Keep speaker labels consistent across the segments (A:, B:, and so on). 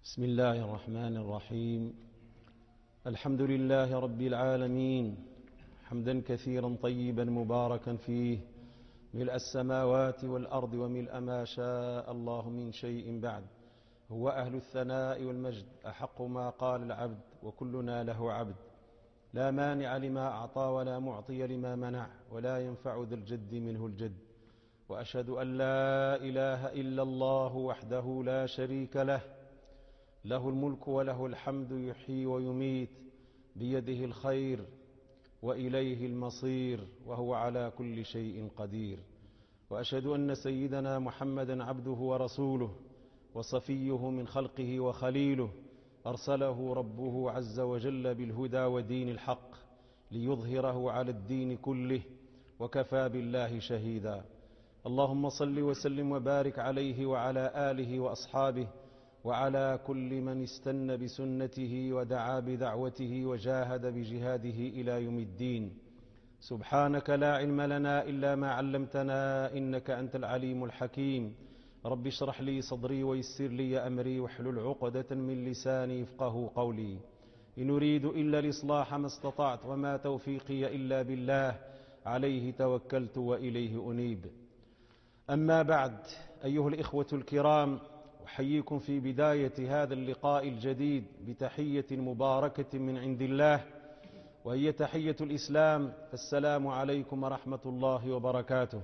A: بسم الله الرحمن الرحيم. الحمد لله رب العالمين، حمدا كثيرا طيبا مباركا فيه، ملء السماوات والأرض وملء ما شاء الله من شيء بعد. هو أهل الثناء والمجد، أحق ما قال العبد وكلنا له عبد. لا مانع لما أعطى ولا معطي لما منع، ولا ينفع ذا الجد منه الجد. وأشهد أن لا إله إلا الله وحده لا شريك له، له الملك وله الحمد، يحيي ويميت، بيده الخير وإليه المصير، وهو على كل شيء قدير. وأشهد أن سيدنا محمدا عبده ورسوله، وصفيه من خلقه وخليله، أرسله ربه عز وجل بالهدى ودين الحق ليظهره على الدين كله، وكفى بالله شهيدا. اللهم صل وسلم وبارك عليه وعلى آله وأصحابه وعلى كل من استنى بسنته ودعا بدعوته وجاهد بجهاده إلى يوم الدين. سبحانك لا علم لنا إلا ما علمتنا، إنك أنت العليم الحكيم. رب اشرح لي صدري ويسر لي أمري واحلل عقدة من لساني يفقه قولي. إن أريد إلا الإصلاح ما استطعت، وما توفيقي إلا بالله، عليه توكلت وإليه أنيب. أما بعد، أيها الإخوة الكرام، أحييكم في بداية هذا اللقاء الجديد بتحية مباركة من عند الله، وهي تحية الإسلام، فالسلام عليكم ورحمة الله وبركاته.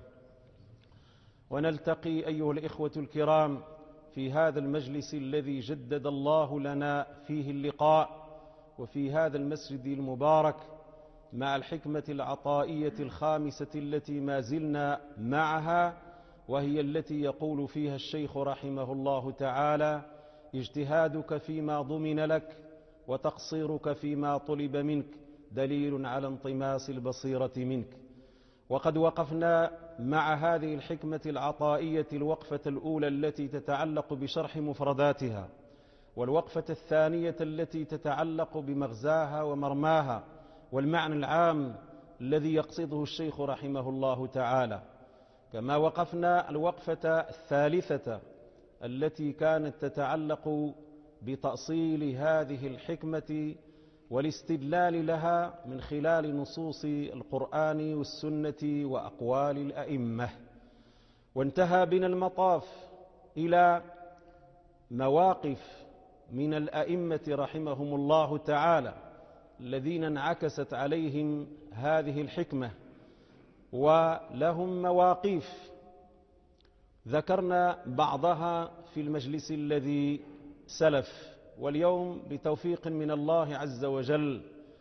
A: ونلتقي أيها الإخوة الكرام في هذا المجلس الذي جدد الله لنا فيه اللقاء، وفي هذا المسجد المبارك، مع الحكمة العطائية الخامسة التي ما زلنا معها، وهي التي يقول فيها الشيخ رحمه الله تعالى: اجتهادك فيما ضمن لك وتقصيرك فيما طلب منك دليل على انطماس البصيرة منك. وقد وقفنا مع هذه الحكمة العطائية الوقفة الأولى التي تتعلق بشرح مفرداتها، والوقفة الثانية التي تتعلق بمغزاها ومرماها والمعنى العام الذي يقصده الشيخ رحمه الله تعالى. كما وقفنا الوقفة الثالثة التي كانت تتعلق بتأصيل هذه الحكمة والاستدلال لها من خلال نصوص القرآن والسنة وأقوال الأئمة. وانتهى بنا المطاف إلى مواقف من الأئمة رحمهم الله تعالى الذين انعكست عليهم هذه الحكمة، ولهم مواقف ذكرنا بعضها في المجلس الذي سلف. واليوم بتوفيق من الله عز وجل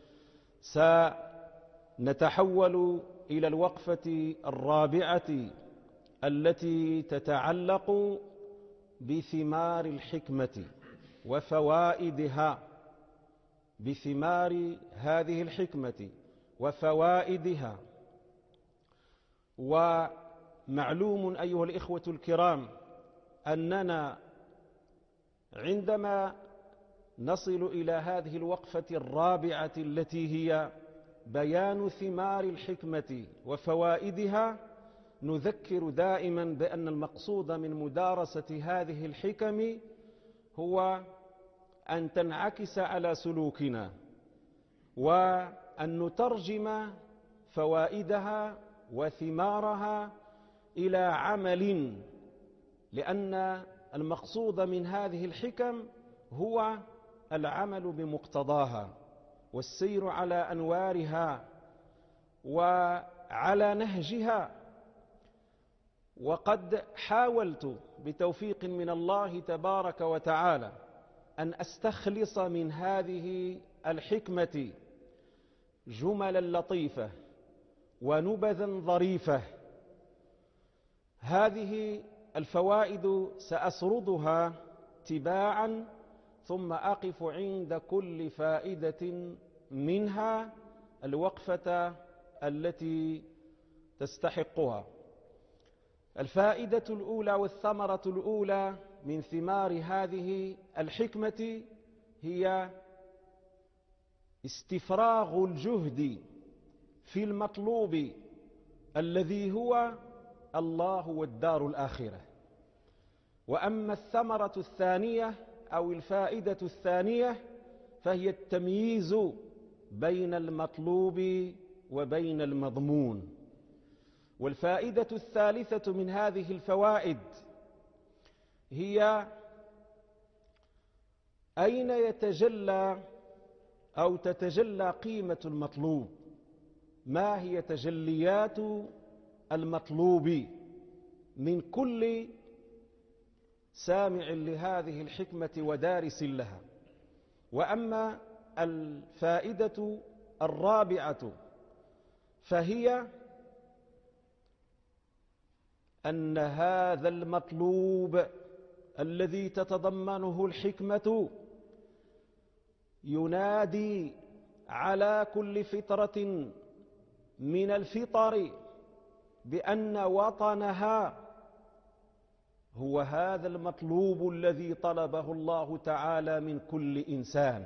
A: سنتحول إلى الوقفة الرابعة التي تتعلق بثمار الحكمة وفوائدها، بثمار هذه الحكمة وفوائدها. ومعلوم أيها الإخوة الكرام أننا عندما نصل إلى هذه الوقفة الرابعة التي هي بيان ثمار الحكمة وفوائدها، نذكر دائما بأن المقصود من مدارسة هذه الحكم هو أن تنعكس على سلوكنا، وأن نترجم فوائدها وثمارها إلى عمل، لأن المقصود من هذه الحكم هو العمل بمقتضاها والسير على أنوارها وعلى نهجها. وقد حاولت بتوفيق من الله تبارك وتعالى أن أستخلص من هذه الحكمة جملا لطيفة ونبذا ظريفة. هذه الفوائد سأسردها تباعا، ثم أقف عند كل فائدة منها الوقفة التي تستحقها. الفائدة الأولى والثمرة الأولى من ثمار هذه الحكمة هي استفراغ الجهد في المطلوب الذي هو الله والدار الآخرة. وأما الثمرة الثانية أو الفائدة الثانية فهي التمييز بين المطلوب وبين المضمون. والفائدة الثالثة من هذه الفوائد هي أين يتجلى أو تتجلى قيمة المطلوب، ما هي تجليات المطلوب من كل سامع لهذه الحكمة ودارس لها. وأما الفائدة الرابعة فهي أن هذا المطلوب الذي تتضمنه الحكمة ينادي على كل فطرة من الفطر بأن وطنها هو هذا المطلوب الذي طلبه الله تعالى من كل إنسان.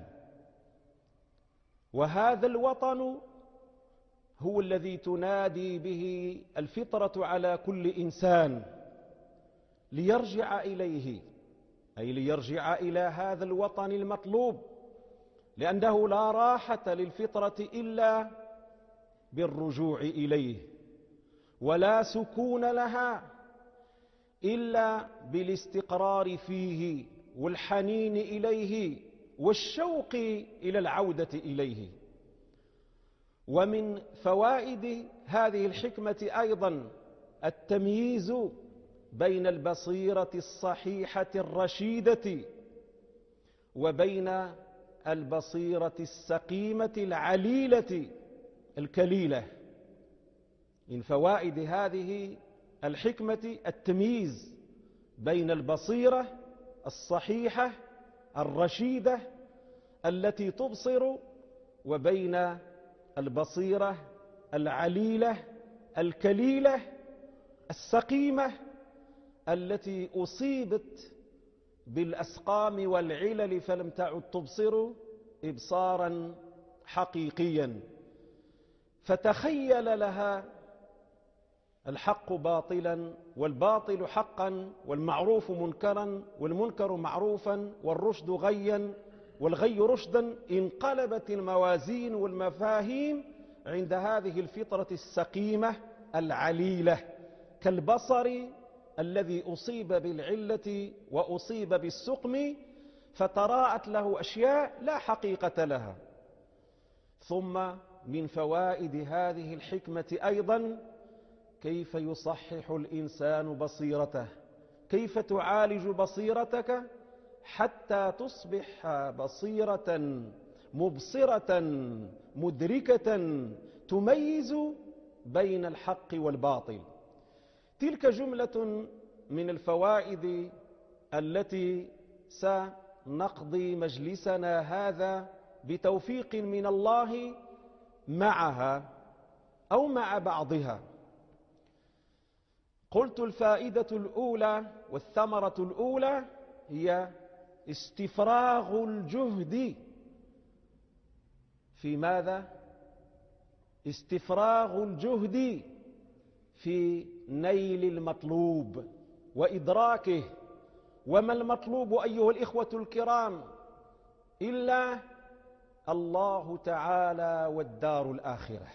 A: وهذا الوطن هو الذي تنادي به الفطرة على كل إنسان ليرجع إليه، أي ليرجع إلى هذا الوطن المطلوب، لأنه لا راحة للفطرة إلا بالرجوع إليه، ولا سكون لها إلا بالاستقرار فيه والحنين إليه والشوق إلى العودة إليه. ومن فوائد هذه الحكمة أيضا التمييز بين البصيرة الصحيحة الرشيدة وبين البصيرة السقيمة العليلة الكليلة. من فوائد هذه الحكمة التمييز بين البصيرة الصحيحة الرشيدة التي تبصر وبين البصيرة العليلة الكليلة السقيمة التي أصيبت بالأسقام والعلل فلم تعد تبصر إبصارا حقيقيا، فتخيل لها الحق باطلا والباطل حقا والمعروف منكرا والمنكر معروفا والرشد غيا والغي رشدا. انقلبت الموازين والمفاهيم عند هذه الفطرة السقيمة العليلة كالبصر الذي أصيب بالعلة وأصيب بالسقم فتراءت له أشياء لا حقيقة لها. ثم من فوائد هذه الحكمة أيضا كيف يصحح الإنسان بصيرته، كيف تعالج بصيرتك حتى تصبح بصيرة مبصرة مدركة تميز بين الحق والباطل. تلك جملة من الفوائد التي سنقضي مجلسنا هذا بتوفيق من الله معها أو مع بعضها. قلت الفائدة الأولى والثمرة الأولى هي استفراغ الجهد في ماذا؟ استفراغ الجهد في نيل المطلوب وإدراكه. وما المطلوب أيها الإخوة الكرام إلا الله تعالى والدار الآخرة.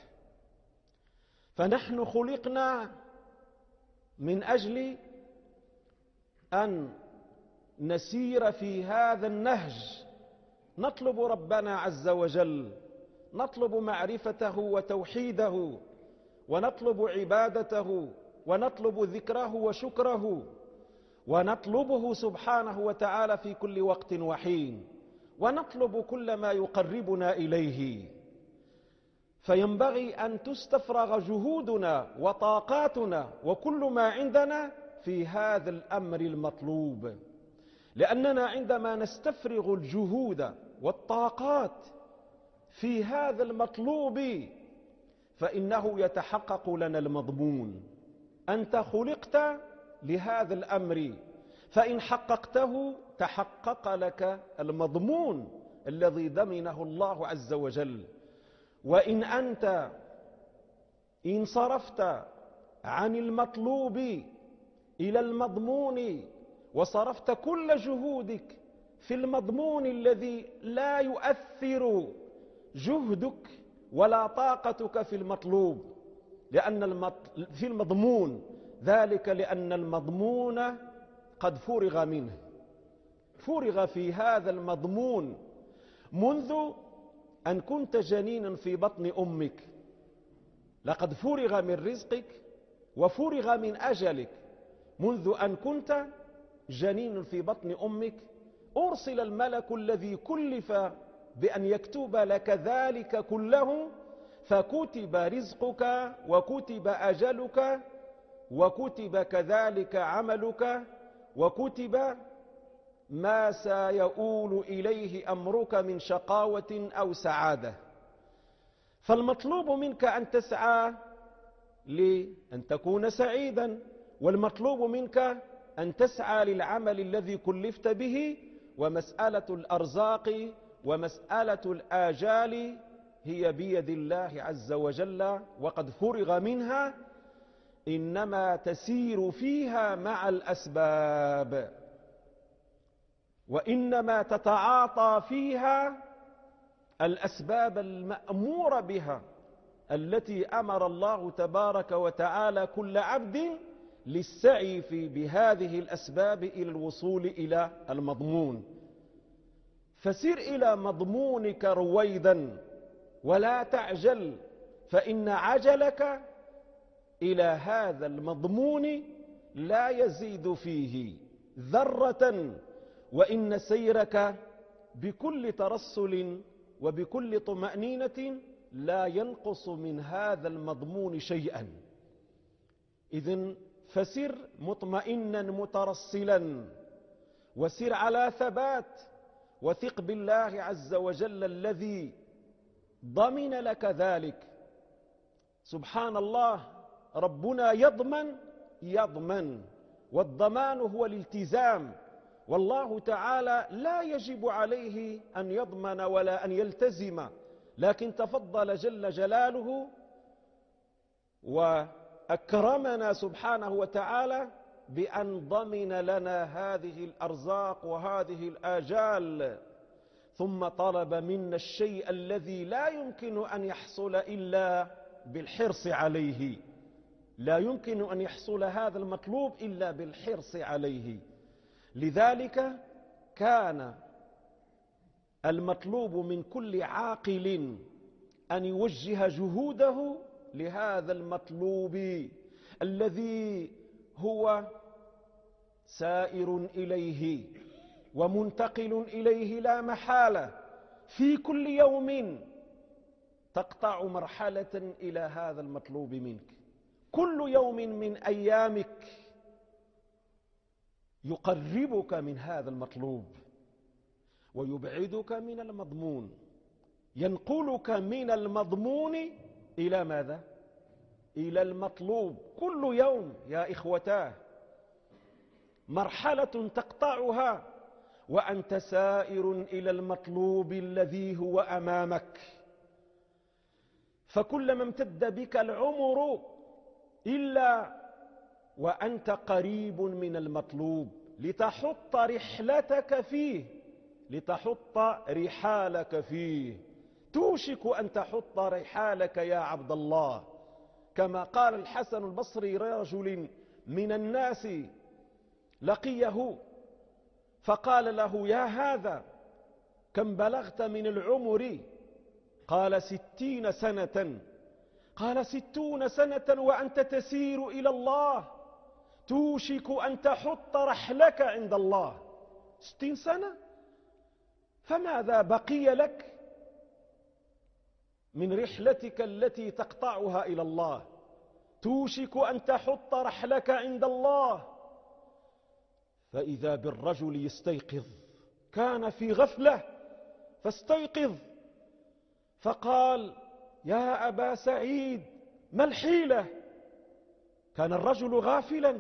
A: فنحن خلقنا من أجل أن نسير في هذا النهج، نطلب ربنا عز وجل، نطلب معرفته وتوحيده، ونطلب عبادته، ونطلب ذكره وشكره، ونطلبه سبحانه وتعالى في كل وقت وحين، ونطلب كل ما يقربنا إليه. فينبغي أن تستفرغ جهودنا وطاقاتنا وكل ما عندنا في هذا الأمر المطلوب، لأننا عندما نستفرغ الجهود والطاقات في هذا المطلوب فإنه يتحقق لنا المضمون. أنت خلقت لهذا الأمر، فإن حققته تحقق لك المضمون الذي ضمنه الله عز وجل. وإن أنت انصرفت عن المطلوب إلى المضمون وصرفت كل جهودك في المضمون الذي لا يؤثر جهدك ولا طاقتك في المطلوب، في المضمون، ذلك لأن المضمون قد فرغ منه، فرغ في هذا المضمون منذ أن كنت جنينا في بطن أمك، لقد فرغ من رزقك وفرغ من أجلك منذ أن كنت جنين في بطن أمك. أرسل الملك الذي كلف بأن يكتب لك ذلك كله، فكتب رزقك وكتب أجلك وكتب كذلك عملك وكتب ما سيؤول إليه أمرك من شقاوة أو سعادة. فالمطلوب منك أن تسعى لأن تكون سعيدا، والمطلوب منك أن تسعى للعمل الذي كلفت به. ومسألة الأرزاق ومسألة الآجال هي بيد الله عز وجل، وقد فرغ منها، إنما تسير فيها مع الأسباب، وإنما تتعاطى فيها الأسباب المأمور بها التي أمر الله تبارك وتعالى كل عبد للسعي بهذه الأسباب إلى الوصول إلى المضمون. فسر إلى مضمونك رويدا ولا تعجل، فإن عجلك إلى هذا المضمون لا يزيد فيه ذرة، وإن سيرك بكل ترسل وبكل طمأنينة لا ينقص من هذا المضمون شيئا. إذن فسر مطمئنا مترسلا، وسر على ثبات، وثق بالله عز وجل الذي ضمن لك ذلك. سبحان الله، ربنا يضمن، والضمان هو الالتزام، والله تعالى لا يجب عليه أن يضمن ولا أن يلتزم، لكن تفضل جل جلاله وأكرمنا سبحانه وتعالى بأن ضمن لنا هذه الأرزاق وهذه الآجال، ثم طلب منا الشيء الذي لا يمكن أن يحصل إلا بالحرص عليه، لا يمكن أن يحصل هذا المطلوب إلا بالحرص عليه. لذلك كان المطلوب من كل عاقل أن يوجه جهوده لهذا المطلوب الذي هو سائر إليه ومنتقل إليه لا محالة. في كل يوم تقطع مرحلة إلى هذا المطلوب منك، كل يوم من أيامك يقربك من هذا المطلوب ويبعدك من المضمون، ينقلك من المضمون إلى ماذا؟ إلى المطلوب. كل يوم يا إخوتاه مرحلة تقطعها وأنت سائر إلى المطلوب الذي هو أمامك. فكلما امتد بك العمر إلا وأنت قريب من المطلوب لتحط رحلتك فيه، لتحط رحالك فيه. توشك أن تحط رحالك يا عبد الله، كما قال الحسن البصري رجل من الناس لقيه فقال له: يا هذا كم بلغت من العمر؟ قال: 60 سنة. قال: 60 سنة وأنت تسير إلى الله، توشك أن تحط رحلك عند الله. 60 سنة، فماذا بقي لك من رحلتك التي تقطعها إلى الله؟ توشك أن تحط رحلك عند الله. فإذا بالرجل يستيقظ، كان في غفلة فاستيقظ، فقال: يا أبا سعيد ما الحيلة؟ كان الرجل غافلا،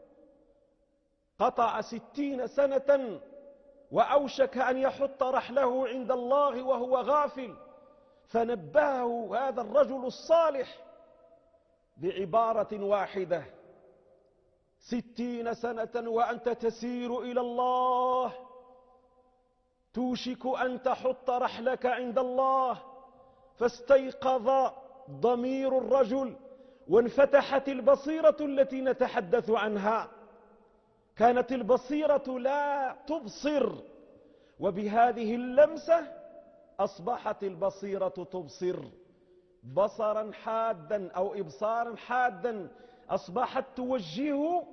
A: قطع 60 سنة وأوشك أن يحط رحله عند الله وهو غافل، فنبهه هذا الرجل الصالح بعبارة واحدة: 60 سنة وأنت تسير إلى الله، توشك أن تحط رحلك عند الله. فاستيقظ ضمير الرجل وانفتحت البصيرة التي نتحدث عنها. كانت البصيرة لا تبصر، وبهذه اللمسة أصبحت البصيرة تبصر بصرا حادا أو إبصارا حادا. أصبحت توجه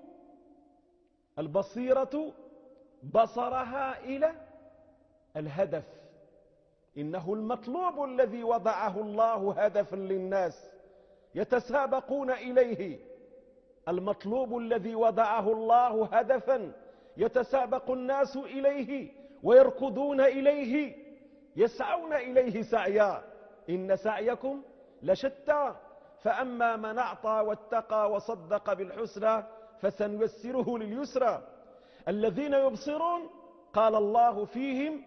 A: البصيرة بصرها إلى الهدف. إنه المطلوب الذي وضعه الله هدفا للناس يتسابقون إليه. المطلوب الذي وضعه الله هدفا يتسابق الناس إليه ويركضون إليه، يسعون إليه سعيا. إن سعيكم لشتى. فأما من أعطى واتقى وصدق بالحسنى فسنيسره لليسرى. الذين يبصرون قال الله فيهم: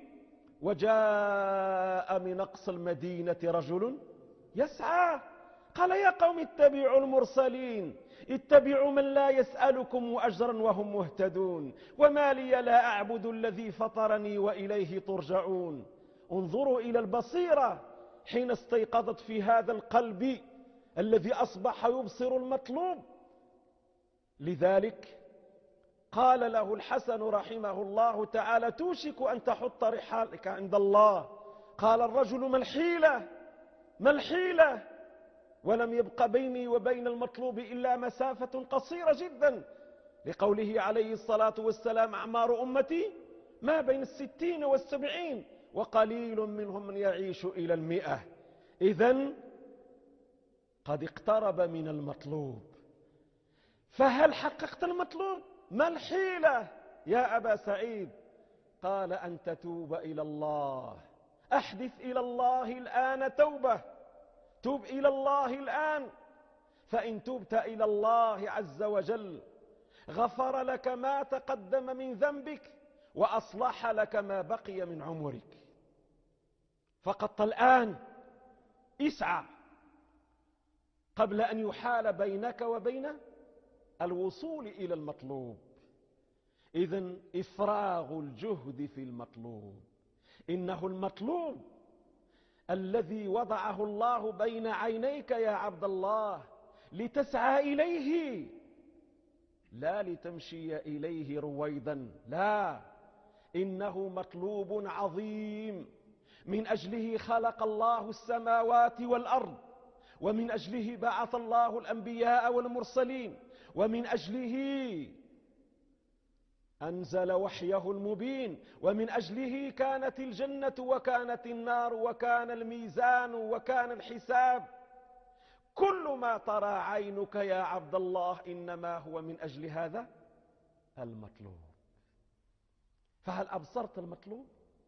A: وجاء من أقصى المدينة رجل يسعى قال يا قوم اتبعوا المرسلين، اتبعوا من لا يسألكم أجرا وهم مهتدون، وما لي لا أعبد الذي فطرني وإليه ترجعون. انظروا إلى البصيرة حين استيقظت في هذا القلب الذي أصبح يبصر المطلوب. لذلك قال له الحسن رحمه الله تعالى: توشك أن تحط رحالك عند الله. قال الرجل: ما الحيلة؟ ما الحيلة؟ ولم يبق بيني وبين المطلوب إلا مسافة قصيرة جدا، لقوله عليه الصلاة والسلام: أعمار أمتي ما بين 60 و70 وقليل منهم من يعيش إلى 100. إذن قد اقترب من المطلوب. فهل حققت المطلوب؟ ما الحيلة يا أبا سعيد؟ قال: أن تتوب إلى الله. أحدث إلى الله الآن توبة. توب إلى الله الآن، فإن تبت إلى الله عز وجل غفر لك ما تقدم من ذنبك وأصلح لك ما بقي من عمرك. فقط الآن اسعى قبل أن يحال بينك وبين الوصول إلى المطلوب. إذن إفراغ الجهد في المطلوب. إنه المطلوب الذي وضعه الله بين عينيك يا عبد الله لتسعى إليه، لا لتمشي إليه رويدا. لا، إنه مطلوب عظيم. من أجله خلق الله السماوات والأرض، ومن أجله بعث الله الأنبياء والمرسلين، ومن أجله أنزل وحيه المبين، ومن أجله كانت الجنة وكانت النار وكان الميزان وكان الحساب. كل ما ترى عينك يا عبد الله إنما هو من أجل هذا المطلوب. فهل أبصرت المطلوب؟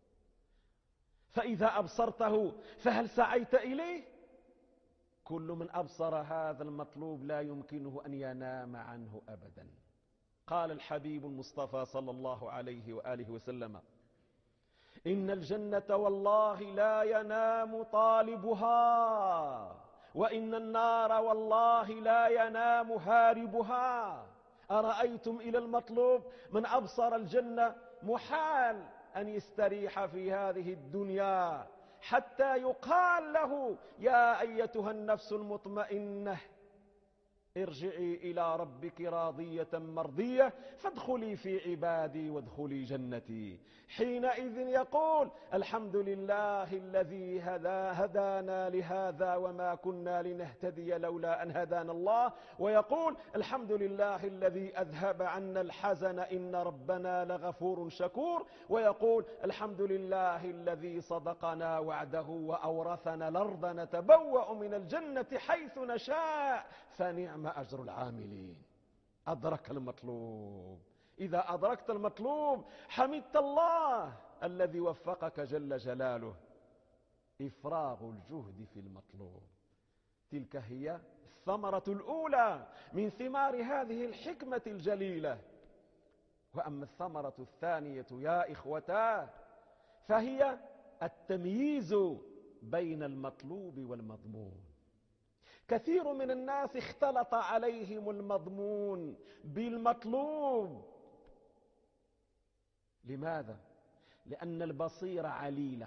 A: فإذا أبصرته فهل سعيت إليه؟ كل من أبصر هذا المطلوب لا يمكنه أن ينام عنه أبدا. قال الحبيب المصطفى صلى الله عليه وآله وسلم: إن الجنة والله لا ينام طالبها، وإن النار والله لا ينام هاربها. أرأيتم إلى المطلوب من أبصر الجنة محال أن يستريح في هذه الدنيا حتى يقال له: يا أيتها النفس المطمئنة ارجعي إلى ربك راضية مرضية فادخلي في عبادي وادخلي جنتي. حينئذ يقول: الحمد لله الذي هدانا لهذا وما كنا لنهتدي لولا أن هدانا الله. ويقول: الحمد لله الذي أذهب عنا الحزن إن ربنا لغفور شكور. ويقول: الحمد لله الذي صدقنا وعده وأورثنا الأرض نتبوأ من الجنة حيث نشاء فنعم أجر العاملين. أدرك المطلوب. إذا أدركت المطلوب حمدت الله الذي وفقك جل جلاله. إفراغ الجهد في المطلوب، تلك هي الثمرة الأولى من ثمار هذه الحكمة الجليلة. وأما الثمرة الثانية يا إخوتاه فهي التمييز بين المطلوب والمضمون. كثير من الناس اختلط عليهم المضمون بالمطلوب. لماذا؟ لأن البصيرة عليلة.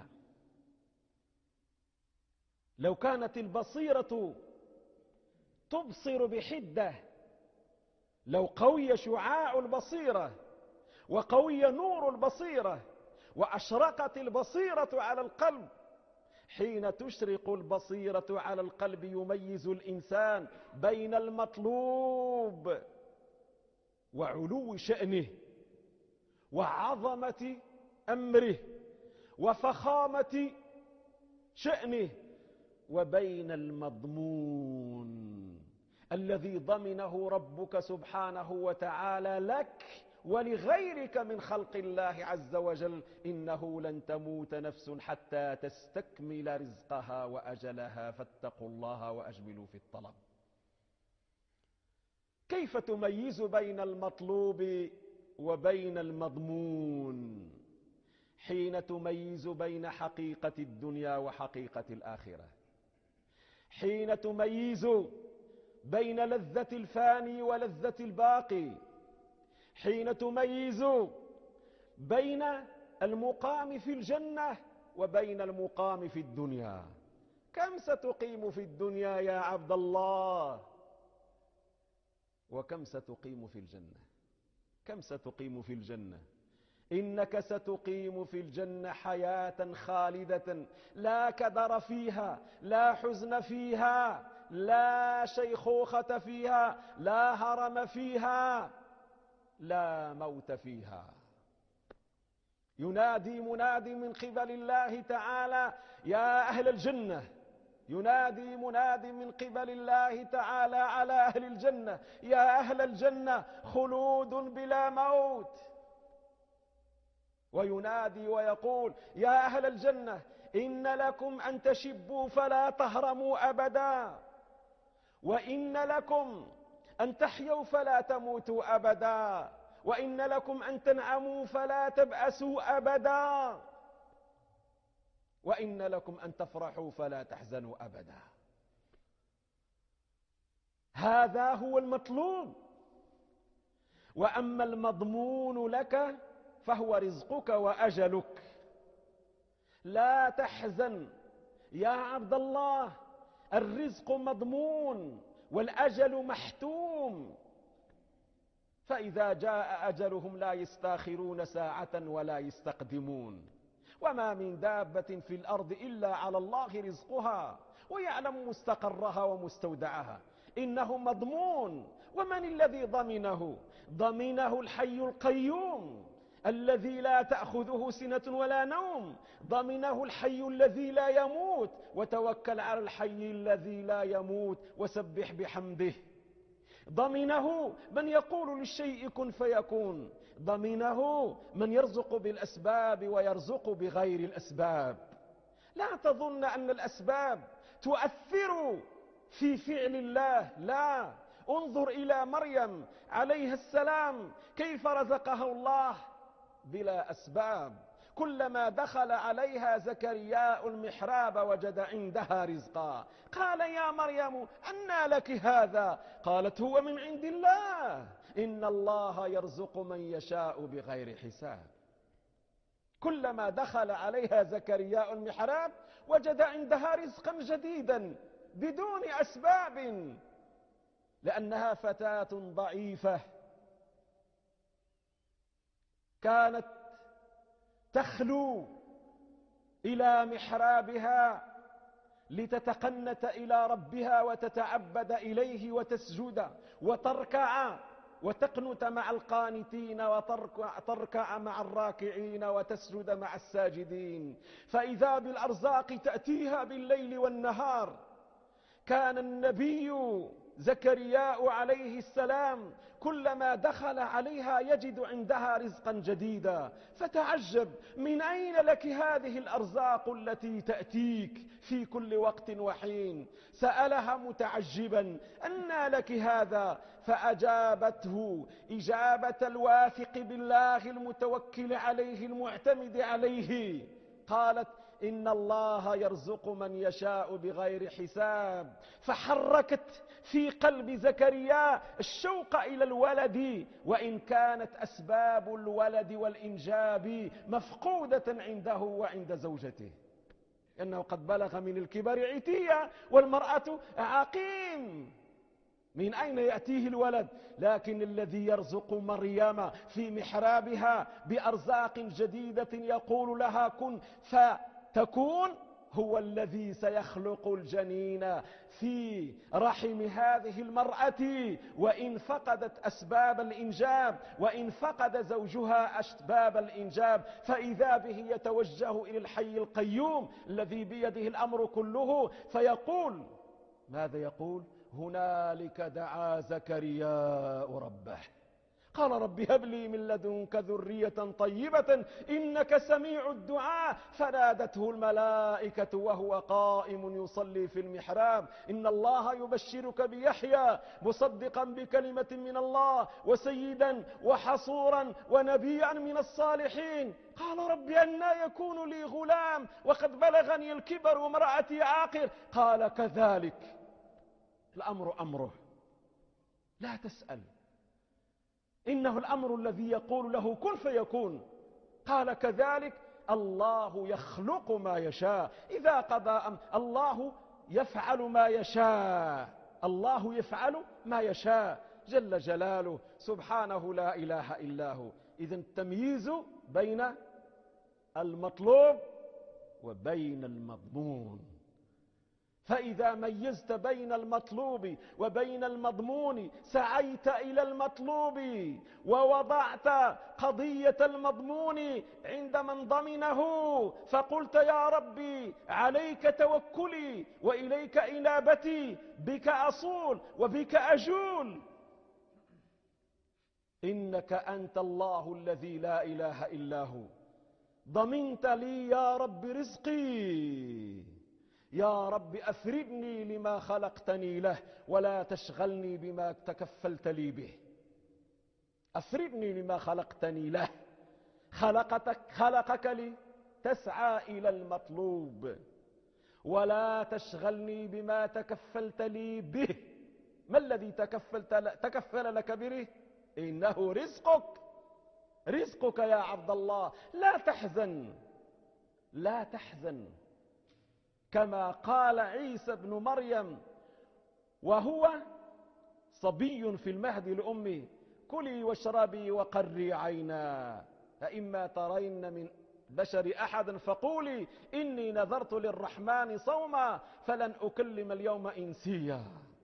A: لو كانت البصيرة تبصر بحدة، لو قوي شعاع البصيرة وقوي نور البصيرة وأشرقت البصيرة على القلب، حين تشرق البصيرة على القلب يميز الإنسان بين المطلوب وعلو شأنه وعظمة أمره وفخامة شأنه، وبين المضمون الذي ضمنه ربك سبحانه وتعالى لك ولغيرك من خلق الله عز وجل: إنه لن تموت نفس حتى تستكمل رزقها وأجلها فاتقوا الله وأجملوا في الطلب. كيف تميز بين المطلوب وبين المضمون؟ حين تميز بين حقيقة الدنيا وحقيقة الآخرة، حين تميز بين لذة الفاني ولذة الباقي، حين تميز بين المقام في الجنة وبين المقام في الدنيا. كم ستقيم في الدنيا يا عبد الله؟ وكم ستقيم في الجنة؟ كم ستقيم في الجنة؟ إنك ستقيم في الجنة حياة خالدة لا كدر فيها، لا حزن فيها، لا شيخوخة فيها، لا هرم فيها، لا موت فيها. ينادي منادي من قبل الله تعالى: يا أهل الجنة. ينادي منادي من قبل الله تعالى على أهل الجنة: يا أهل الجنة خلود بلا موت. وينادي ويقول: يا أهل الجنة إن لكم أن تشبوا فلا تهرموا أبدا، وإن لكم أن تحيوا فلا تموتوا أبدا، وإن لكم أن تنعموا فلا تبأسوا أبدا، وإن لكم أن تفرحوا فلا تحزنوا أبدا. هذا هو المطلوب. وأما المضمون لك فهو رزقك وأجلك. لا تحزن يا عبد الله، الرزق مضمون والأجل محتوم، فإذا جاء أجلهم لا يستاخرون ساعة ولا يستقدمون. وما من دابة في الأرض إلا على الله رزقها ويعلم مستقرها ومستودعها. إنه مضمون. ومن الذي ضمنه؟ ضمنه الحي القيوم الذي لا تأخذه سنة ولا نوم، ضمنه الحي الذي لا يموت. وتوكل على الحي الذي لا يموت وسبح بحمده. ضمنه من يقول للشيء كن فيكون، ضمنه من يرزق بالأسباب ويرزق بغير الأسباب. لا تظن أن الأسباب تؤثر في فعل الله، لا. انظر إلى مريم عليه السلام كيف رزقها الله بلا أسباب. كلما دخل عليها زكرياء المحراب وجد عندها رزقا. قال: يا مريم أنى لك هذا؟ قالت: هو من عند الله، إن الله يرزق من يشاء بغير حساب. كلما دخل عليها زكرياء المحراب وجد عندها رزقا جديدا بدون أسباب، لأنها فتاة ضعيفة كانت تخلو إلى محرابها لتتقنت إلى ربها وتتعبد إليه وتسجد وتركع وتقنت مع القانتين وتركع مع الراكعين وتسجد مع الساجدين. فإذا بالأرزاق تأتيها بالليل والنهار. كان النبي زكرياء عليه السلام كلما دخل عليها يجد عندها رزقا جديدا، فتعجب: من أين لك هذه الأرزاق التي تأتيك في كل وقت وحين؟ سألها متعجبا: أنى لك هذا؟ فأجابته إجابة الواثق بالله المتوكل عليه المعتمد عليه. قالت: إن الله يرزق من يشاء بغير حساب. فحركت في قلب زكريا الشوق إلى الولد، وإن كانت أسباب الولد والإنجاب مفقودة عنده وعند زوجته، إنه قد بلغ من الكبر عتيا والمرأة عقيم، من أين يأتيه الولد؟ لكن الذي يرزق مريم في محرابها بأرزاق جديدة يقول لها كن فتكون هو الذي سيخلق الجنين في رحم هذه المرأة، وإن فقدت أسباب الإنجاب، وإن فقد زوجها أسباب الإنجاب، فإذا به يتوجه إلى الحي القيوم الذي بيده الأمر كله، فيقول ماذا يقول؟ هنالك دعا زكرياء ربه قال رب هب لي من لدنك ذرية طيبة إنك سميع الدعاء، فنادته الملائكة وهو قائم يصلي في المحراب إن الله يبشرك بيحيى مصدقا بكلمة من الله وسيدا وحصورا ونبيا من الصالحين. قال رب أنى يكون لي غلام وقد بلغني الكبر وامرأتي عاقر؟ قال كذلك الأمر أمره، لا تسأل، إنه الأمر الذي يقول له كن فيكون. قال كذلك الله يخلق ما يشاء إذا قضى الله يفعل ما يشاء، الله يفعل ما يشاء جل جلاله سبحانه لا إله إلا هو. إذن التمييز بين المطلوب وبين المضمون، فإذا ميزت بين المطلوب وبين المضمون سعيت إلى المطلوب ووضعت قضية المضمون عند من ضمنه، فقلت يا ربي عليك توكلي وإليك إنابتي، بك أصول وبك أجول، إنك أنت الله الذي لا إله إلا هو. ضمنت لي يا رب رزقي، يا رب أفردني لما خلقتني له ولا تشغلني بما تكفلت لي به. أفردني لما خلقتني له، خلقك لي تسعى إلى المطلوب، ولا تشغلني بما تكفلت لي به. ما الذي تكفل لك به؟ إنه رزقك، رزقك يا عبد الله. لا تحزن، لا تحزن، كما قال عيسى بن مريم وهو صبي في المهد لأمه كلي واشربي وقري عينا، فإما ترين من بشر أحدا فقولي إني نذرت للرحمن صوما فلن أكلم اليوم إنسيا.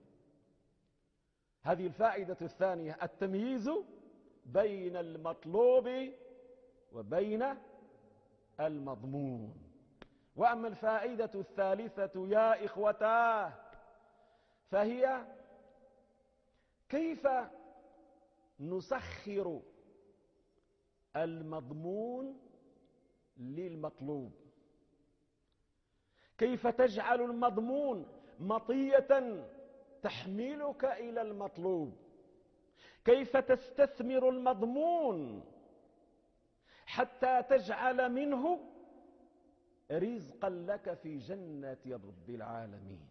A: هذه الفائدة الثانية، التمييز بين المطلوب وبين المضمون. وأما الفائدة الثالثة يا إخوتاه فهي كيف نسخر المضمون للمطلوب، كيف تجعل المضمون مطية تحملك إلى المطلوب، كيف تستثمر المضمون حتى تجعل منه رزقا لك في جنة رب العالمين،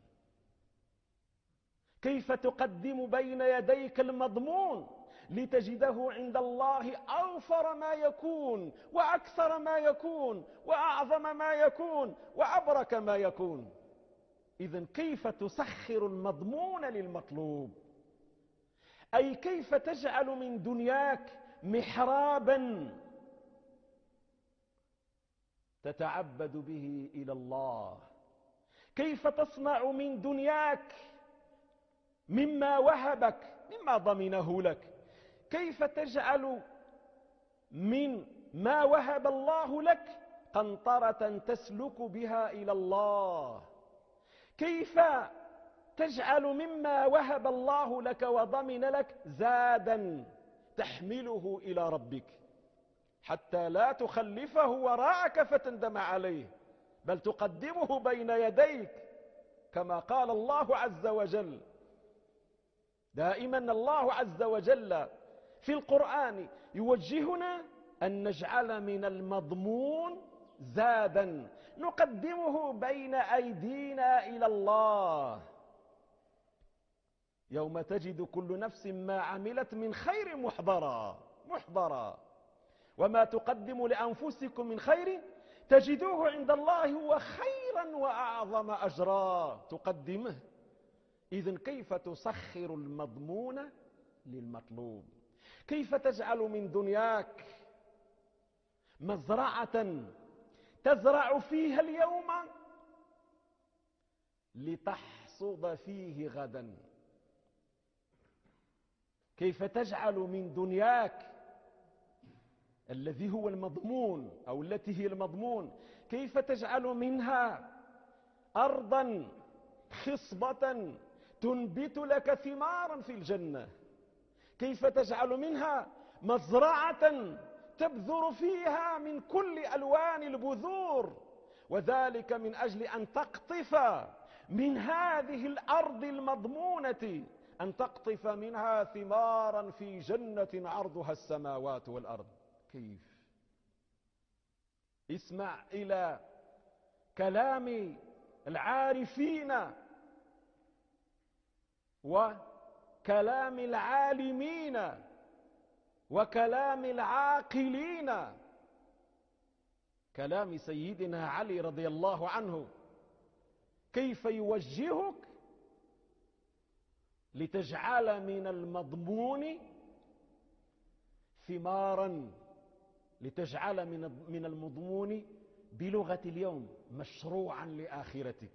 A: كيف تقدم بين يديك المضمون لتجده عند الله أوفر ما يكون وأكثر ما يكون وأعظم ما يكون وأبرك ما يكون. إذن كيف تسخر المضمون للمطلوب، أي كيف تجعل من دنياك محرابا تتعبد به إلى الله، كيف تصنع من دنياك مما وهبك مما ضمنه لك، كيف تجعل من ما وهب الله لك قنطرة تسلك بها إلى الله، كيف تجعل مما وهب الله لك وضمن لك زادا تحمله إلى ربك حتى لا تخلفه وراءك فتندم عليه، بل تقدمه بين يديك كما قال الله عز وجل. دائما الله عز وجل في القرآن يوجهنا أن نجعل من المضمون زادا نقدمه بين أيدينا إلى الله. يوم تجد كل نفس ما عملت من خير محضرا وما تقدموا لأنفسكم من خير تجدوه عند الله هو خيرا وأعظم أجرا. تقدمه. إذن كيف تسخر المضمون للمطلوب؟ كيف تجعل من دنياك مزرعة تزرع فيها اليوم لتحصد فيه غدا؟ كيف تجعل من دنياك الذي هو المضمون أو التي هي المضمون، كيف تجعل منها أرضا خصبة تنبت لك ثمارا في الجنة؟ كيف تجعل منها مزرعة تبذر فيها من كل ألوان البذور، وذلك من أجل أن تقطف من هذه الأرض المضمونة، أن تقطف منها ثمارا في جنة عرضها السماوات والأرض. كيف؟ اسمع إلى كلام العارفين وكلام العالمين وكلام العاقلين، كلام سيدنا علي رضي الله عنه، كيف يوجهك لتجعل من المضمون ثمارا، لتجعل من المضمون بلغة اليوم مشروعا لآخرتك.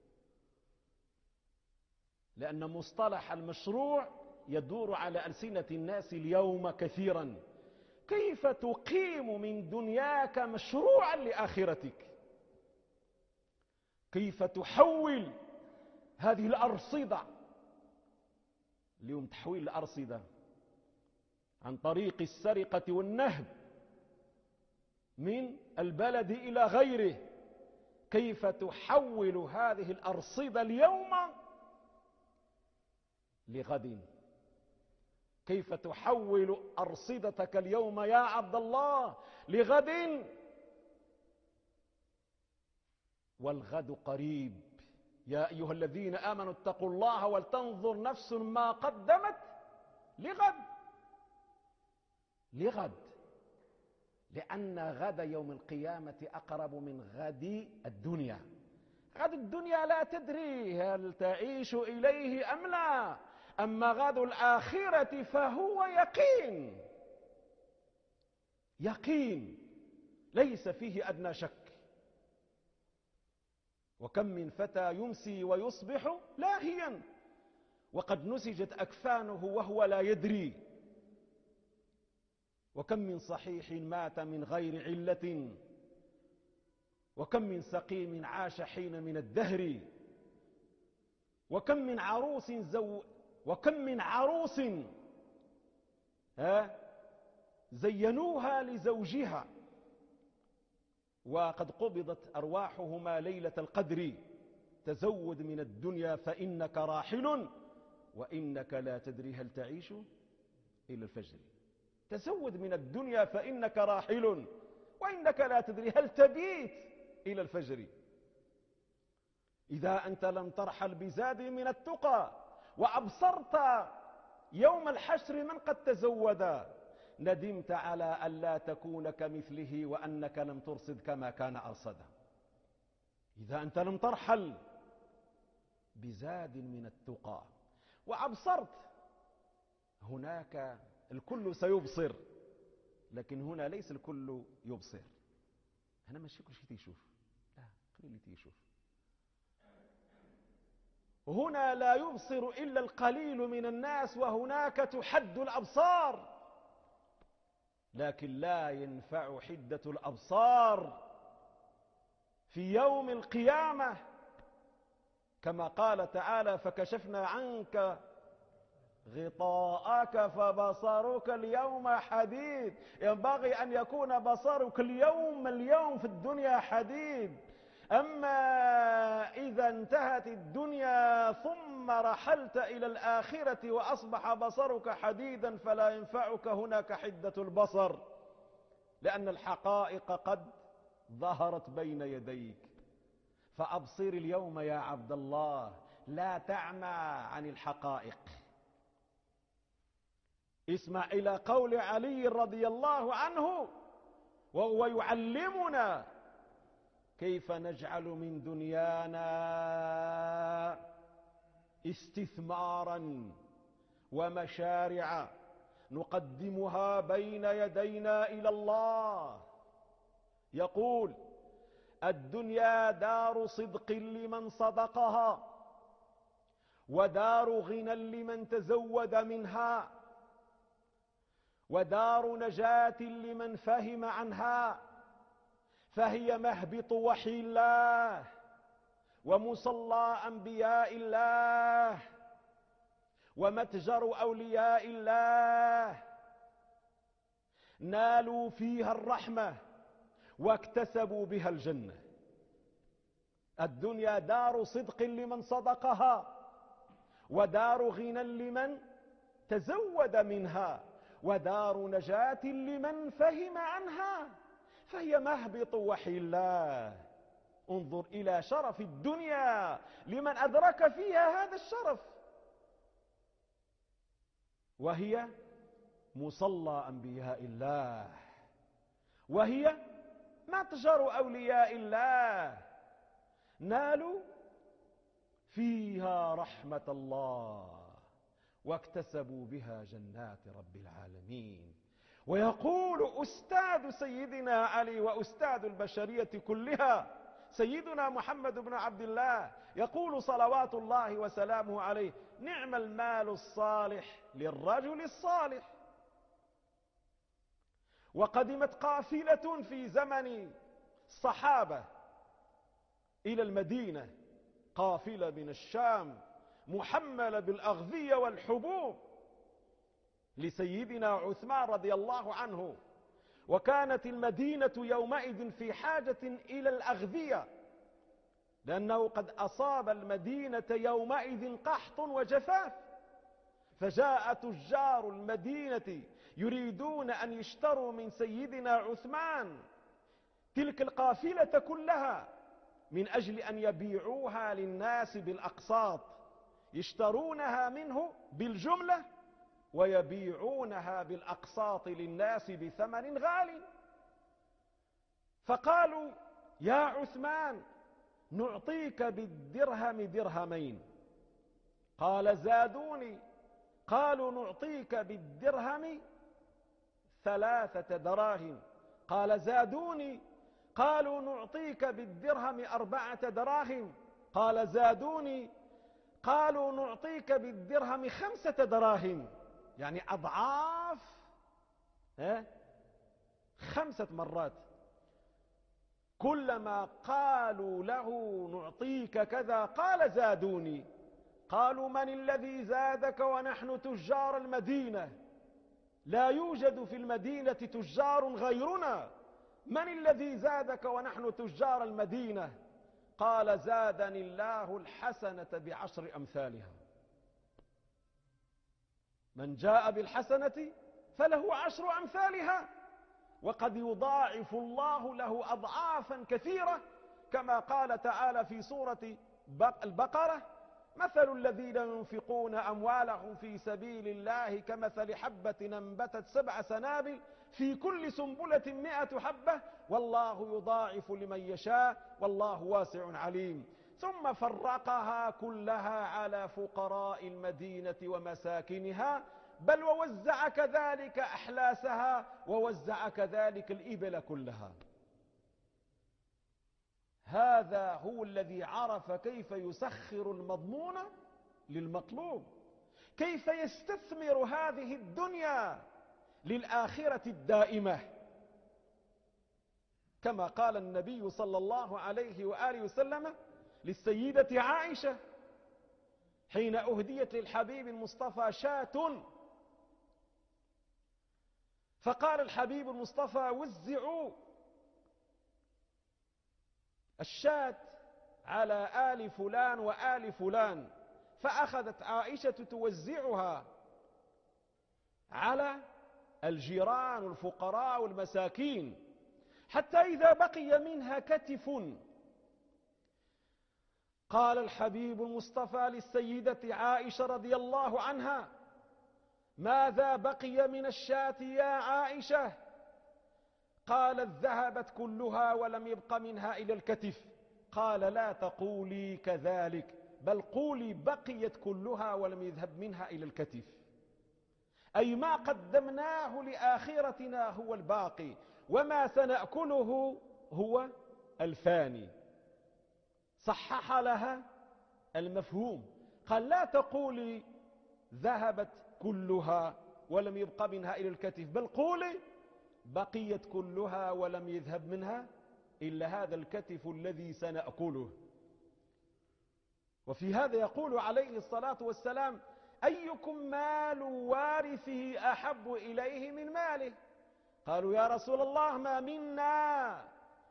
A: لأن مصطلح المشروع يدور على ألسنة الناس اليوم كثيرا. كيف تقيم من دنياك مشروعا لآخرتك؟ كيف تحول هذه الأرصدة؟ اليوم تحويل الأرصدة عن طريق السرقة والنهب من البلد إلى غيره، كيف تحول هذه الأرصدة اليوم لغد؟ كيف تحول أرصدتك اليوم يا عبد الله لغد؟ والغد قريب. يا أيها الذين آمنوا اتقوا الله ولتنظر نفس ما قدمت لغد، لأن غد يوم القيامة أقرب من غد الدنيا. غد الدنيا لا تدري هل تعيش إليه أم لا، أما غد الآخرة فهو يقين ليس فيه أدنى شك. وكم من فتى يمسي ويصبح لاهيا وقد نسجت أكفانه وهو لا يدري. وكم من صحيح مات من غير علة، وكم من سقيم عاش حين من الدهر، وكم من عروس زينوها لزوجها وقد قبضت أرواحهما ليلة القدر. تزود من الدنيا فإنك راحل وإنك لا تدري هل تعيش إلى الفجر. تزود من الدنيا فإنك راحل وإنك لا تدري هل تبيت إلى الفجر. إذا أنت لم ترحل بزاد من التقى وأبصرت يوم الحشر من قد تزود، ندمت على أن لا تكون كمثله وأنك لم ترصد كما كان أرصدا. إذا أنت لم ترحل بزاد من التقى وأبصرت، هناك الكل سيبصر، لكن هنا ليس الكل يبصر. هنا ماشي كل شيء تيشوف، لا قليل تيشوف. هنا لا يبصر إلا القليل من الناس، وهناك تحد الأبصار، لكن لا ينفع حدة الأبصار في يوم القيامة، كما قال تعالى: فكشفنا عنك غطاءك فبصرك اليوم حديد. ينبغي أن يكون بصرك اليوم في الدنيا حديد. أما إذا انتهت الدنيا ثم رحلت إلى الآخرة وأصبح بصرك حديدا فلا ينفعك هناك حدة البصر، لأن الحقائق قد ظهرت بين يديك. فأبصر اليوم يا عبد الله، لا تعمى عن الحقائق. اسمع إلى قول علي رضي الله عنه وهو يعلمنا كيف نجعل من دنيانا استثمارا ومشارع نقدمها بين يدينا إلى الله. يقول: الدنيا دار صدق لمن صدقها، ودار غنى لمن تزود منها، ودار نجاة لمن فهم عنها، فهي مهبط وحي الله ومصلى أنبياء الله ومتجر أولياء الله، نالوا فيها الرحمة واكتسبوا بها الجنة. الدنيا دار صدق لمن صدقها، ودار غنى لمن تزود منها، ودار نجاة لمن فهم عنها، فهي مهبط وحي الله. انظر إلى شرف الدنيا لمن أدرك فيها هذا الشرف، وهي مصلى أنبياء الله، وهي متجر أولياء الله، نالوا فيها رحمة الله واكتسبوا بها جنات رب العالمين. ويقول أستاذ سيدنا علي وأستاذ البشرية كلها سيدنا محمد بن عبد الله، يقول صلوات الله وسلامه عليه: نعم المال الصالح للرجل الصالح. وقدمت قافلة في زمن الصحابة إلى المدينة، قافلة من الشام محملة بالأغذية والحبوب لسيدنا عثمان رضي الله عنه، وكانت المدينة يومئذ في حاجة إلى الأغذية، لأنه قد أصاب المدينة يومئذ قحط وجفاف، فجاء تجار المدينة يريدون أن يشتروا من سيدنا عثمان تلك القافلة كلها من أجل أن يبيعوها للناس بالأقساط، يشترونها منه بالجملة ويبيعونها بالأقساط للناس بثمن غال. فقالوا: يا عثمان نعطيك بالدرهم درهمين. قال: زادوني. قالوا: نعطيك بالدرهم 3 دراهم. قال: زادوني. قالوا: نعطيك بالدرهم 4 دراهم. قال: زادوني. قالوا: نعطيك بالدرهم 5 دراهم، يعني أضعاف 5 مرات. كلما قالوا له نعطيك كذا قال: زادوني. قالوا: من الذي زادك ونحن تجار المدينة؟ لا يوجد في المدينة تجار غيرنا، من الذي زادك ونحن تجار المدينة؟ قال: زادني الله الحسنة ب10 أمثالها. من جاء بالحسنة فله 10 أمثالها، وقد يضاعف الله له أضعافا كثيرة، كما قال تعالى في سورة البقرة: مثل الذين ينفقون أموالهم في سبيل الله كمثل حبة أنبتت 7 سنابل في كل سنبلة 100 حبة والله يضاعف لمن يشاء والله واسع عليم. ثم فرقها كلها على فقراء المدينة ومساكنها، بل ووزع كذلك أحلاسها، ووزع كذلك الإبل كلها. هذا هو الذي عرف كيف يسخر المضمون للمطلوب، كيف يستثمر هذه الدنيا للآخرة الدائمة، كما قال النبي صلى الله عليه وآله وسلم للسيدة عائشة حين أهديت للحبيب المصطفى شاة، فقال الحبيب المصطفى: وزعوا الشاة على آل فلان وآل فلان. فأخذت عائشة توزعها على الجيران والفقراء والمساكين، حتى إذا بقي منها كتف قال الحبيب المصطفى للسيدة عائشة رضي الله عنها: ماذا بقي من الشاة يا عائشة؟ قالت ذهبت كلها ولم يبق منها إلى الكتف. قال لا تقولي كذلك، بل قولي بقيت كلها ولم يذهب منها إلى الكتف، أي ما قدمناه لآخرتنا هو الباقي، وما سنأكله هو الفاني. صحح لها المفهوم، قال لا تقولي ذهبت كلها ولم يبق منها إلى الكتف، بل قولي بقيت كلها ولم يذهب منها إلا هذا الكتف الذي سنأكله. وفي هذا يقول عليه الصلاة والسلام: أيكم مال وارثه أحب إليه من ماله؟ قالوا يا رسول الله ما منا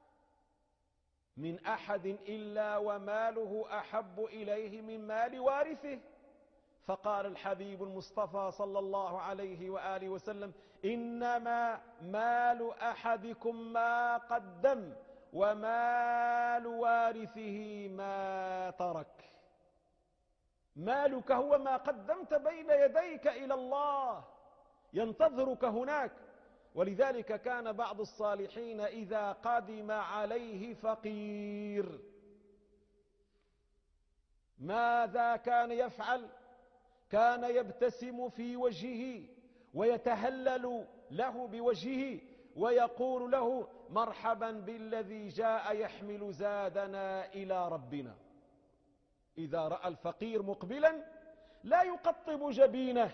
A: من أحد إلا وماله أحب إليه من مال وارثه. فقال الحبيب المصطفى صلى الله عليه وآله وسلم: إنما مال أحدكم ما قدم ومال وارثه ما ترك. مالك هو ما قدمت بين يديك إلى الله، ينتظرك هناك. ولذلك كان بعض الصالحين إذا قدم عليه فقير ماذا كان يفعل؟ كان يبتسم في وجهه ويتهلل له بوجهه ويقول له: مرحبا بالذي جاء يحمل زادنا إلى ربنا. إذا رأى الفقير مقبلا لا يقطب جبينه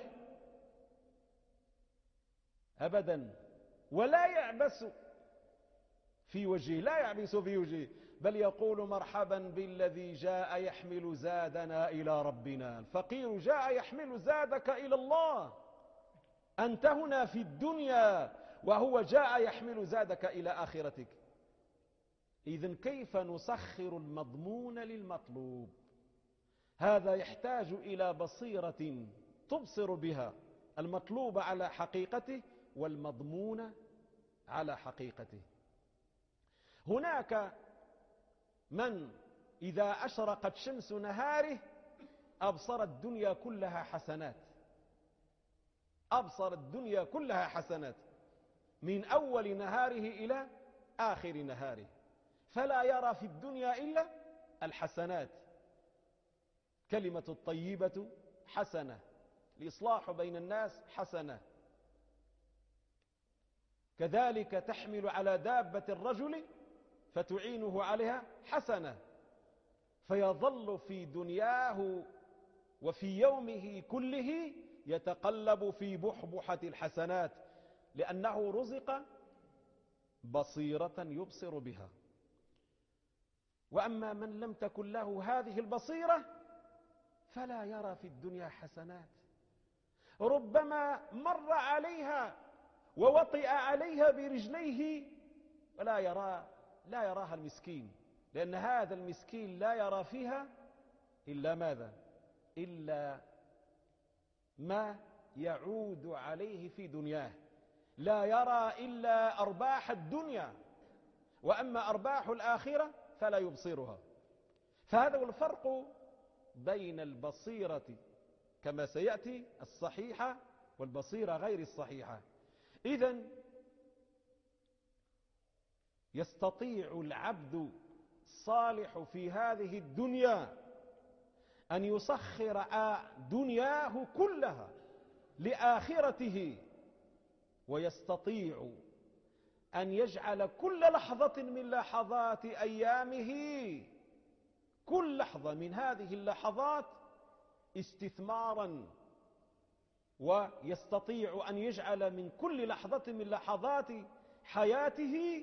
A: أبدا، ولا يعبس في وجهه، لا يعبس في وجهه، بل يقول: مرحبا بالذي جاء يحمل زادنا إلى ربنا. الفقير جاء يحمل زادك إلى الله، أنت هنا في الدنيا وهو جاء يحمل زادك إلى آخرتك. إذن كيف نسخر المضمون للمطلوب؟ هذا يحتاج إلى بصيرة تبصر بها المطلوب على حقيقته والمضمون على حقيقته. هناك من إذا أشرقت شمس نهاره أبصر الدنيا كلها حسنات، أبصر الدنيا كلها حسنات من أول نهاره إلى آخر نهاره، فلا يرى في الدنيا إلا الحسنات. كلمة الطيبة حسنة، الإصلاح بين الناس حسنة، كذلك تحمل على دابة الرجل فتعينه عليها حسنة، فيظل في دنياه وفي يومه كله يتقلب في بحبحة الحسنات، لأنه رزق بصيرة يبصر بها. وأما من لم تكن له هذه البصيرة فلا يرى في الدنيا حسنات، ربما مر عليها ووطئ عليها برجليه ولا يراها المسكين، لأن هذا المسكين لا يرى فيها إلا ماذا؟ إلا ما يعود عليه في دنياه، لا يرى إلا أرباح الدنيا، وأما أرباح الآخرة فلا يبصرها. فهذا هو الفرق بين البصيرة كما سيأتي الصحيحة والبصيرة غير الصحيحة. إذن يستطيع العبد الصالح في هذه الدنيا أن يسخر دنياه كلها لآخرته، ويستطيع أن يجعل كل لحظة من لحظات أيامه، كل لحظة من هذه اللحظات استثمارا، ويستطيع أن يجعل من كل لحظة من لحظات حياته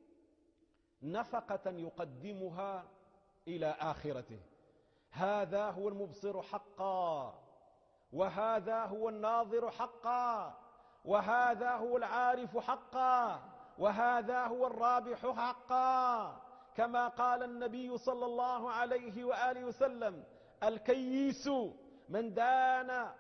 A: نفقة يقدمها إلى آخرته. هذا هو المبصر حقا، وهذا هو الناظر حقا، وهذا هو العارف حقا، وهذا هو الرابح حقا، كما قال النبي صلى الله عليه وآله وسلم: الكيس من دان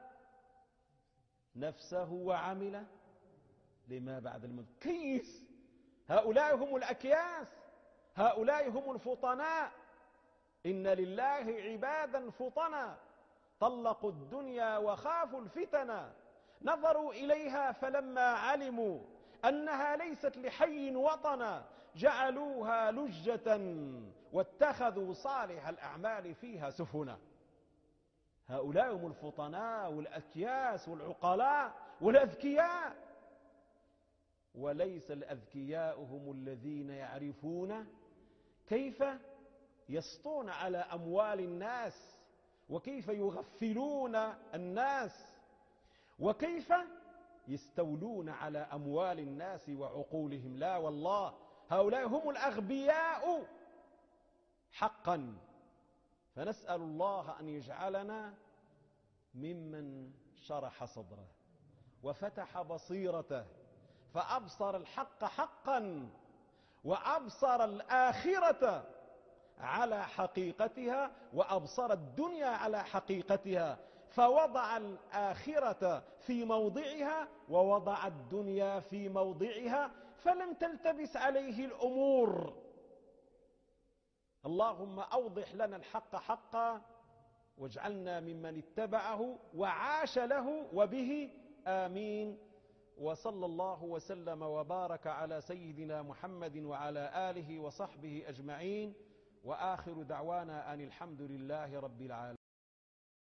A: نفسه وعمل لما بعد الموت. كيس، هؤلاء هم الأكياس، هؤلاء هم الفطناء. إن لله عبادا فطنا طلقوا الدنيا وخافوا الفتنا، نظروا إليها فلما علموا أنها ليست لحي وطنا جعلوها لجة واتخذوا صالح الأعمال فيها سفنا. هؤلاء هم الفطناء والأكياس والعقلاء والأذكياء، وليس الأذكياء هم الذين يعرفون كيف يسطون على أموال الناس، وكيف يغفلون الناس، وكيف يستولون على أموال الناس وعقولهم. لا والله، هؤلاء هم الأغبياء حقا. فنسأل الله أن يجعلنا ممن شرح صدره وفتح بصيرته فأبصر الحق حقا وأبصر الآخرة على حقيقتها وأبصر الدنيا على حقيقتها، فوضع الآخرة في موضعها ووضع الدنيا في موضعها، فلم تلتبس عليه الأمور. اللهم أوضح لنا الحق حقا واجعلنا ممن اتبعه وعاش له وبه، آمين. وصلى الله وسلم وبارك على سيدنا محمد وعلى آله وصحبه أجمعين، وآخر دعوانا أن الحمد لله رب العالمين.